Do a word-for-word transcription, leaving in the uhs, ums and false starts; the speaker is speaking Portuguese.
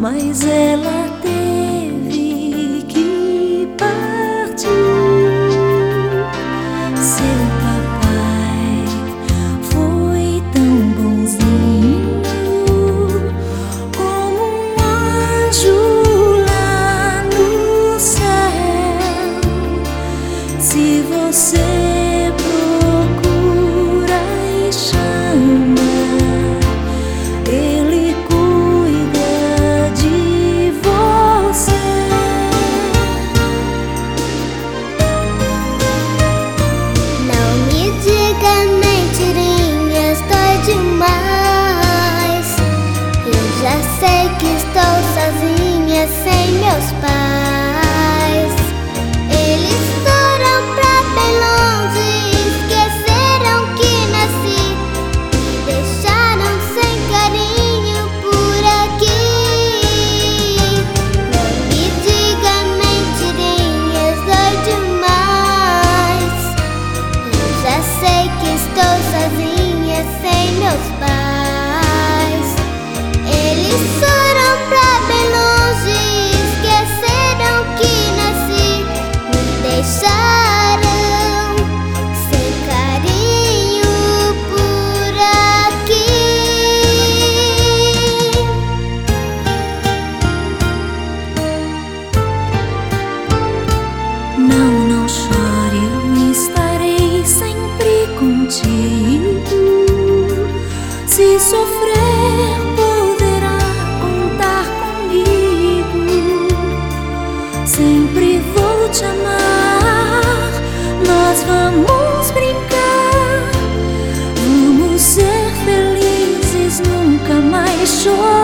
mas ela teve que partir. Seu papai foi tão bonzinho, como um anjo lá no céu. Se você procura e chama, ele cuida de você. Não me diga mentirinhas, dói demais. Eu já sei que estou sozinha sem meus pais. Eles foram pra bem longe, esqueceram que nasci, deixaram sem carinho por aqui. Não me diga mentirinhas, dói demais. Eu já sei que estou sozinha sem meus pais. Eles foram pra bem longe, esqueceram que nasci, me deixaram sem carinho por aqui. Não, não chore, eu estarei sempre contigo. Se sofrer, poderá contar comigo. Sempre vou te amar, nós vamos brincar, vamos ser felizes, nunca mais chorar.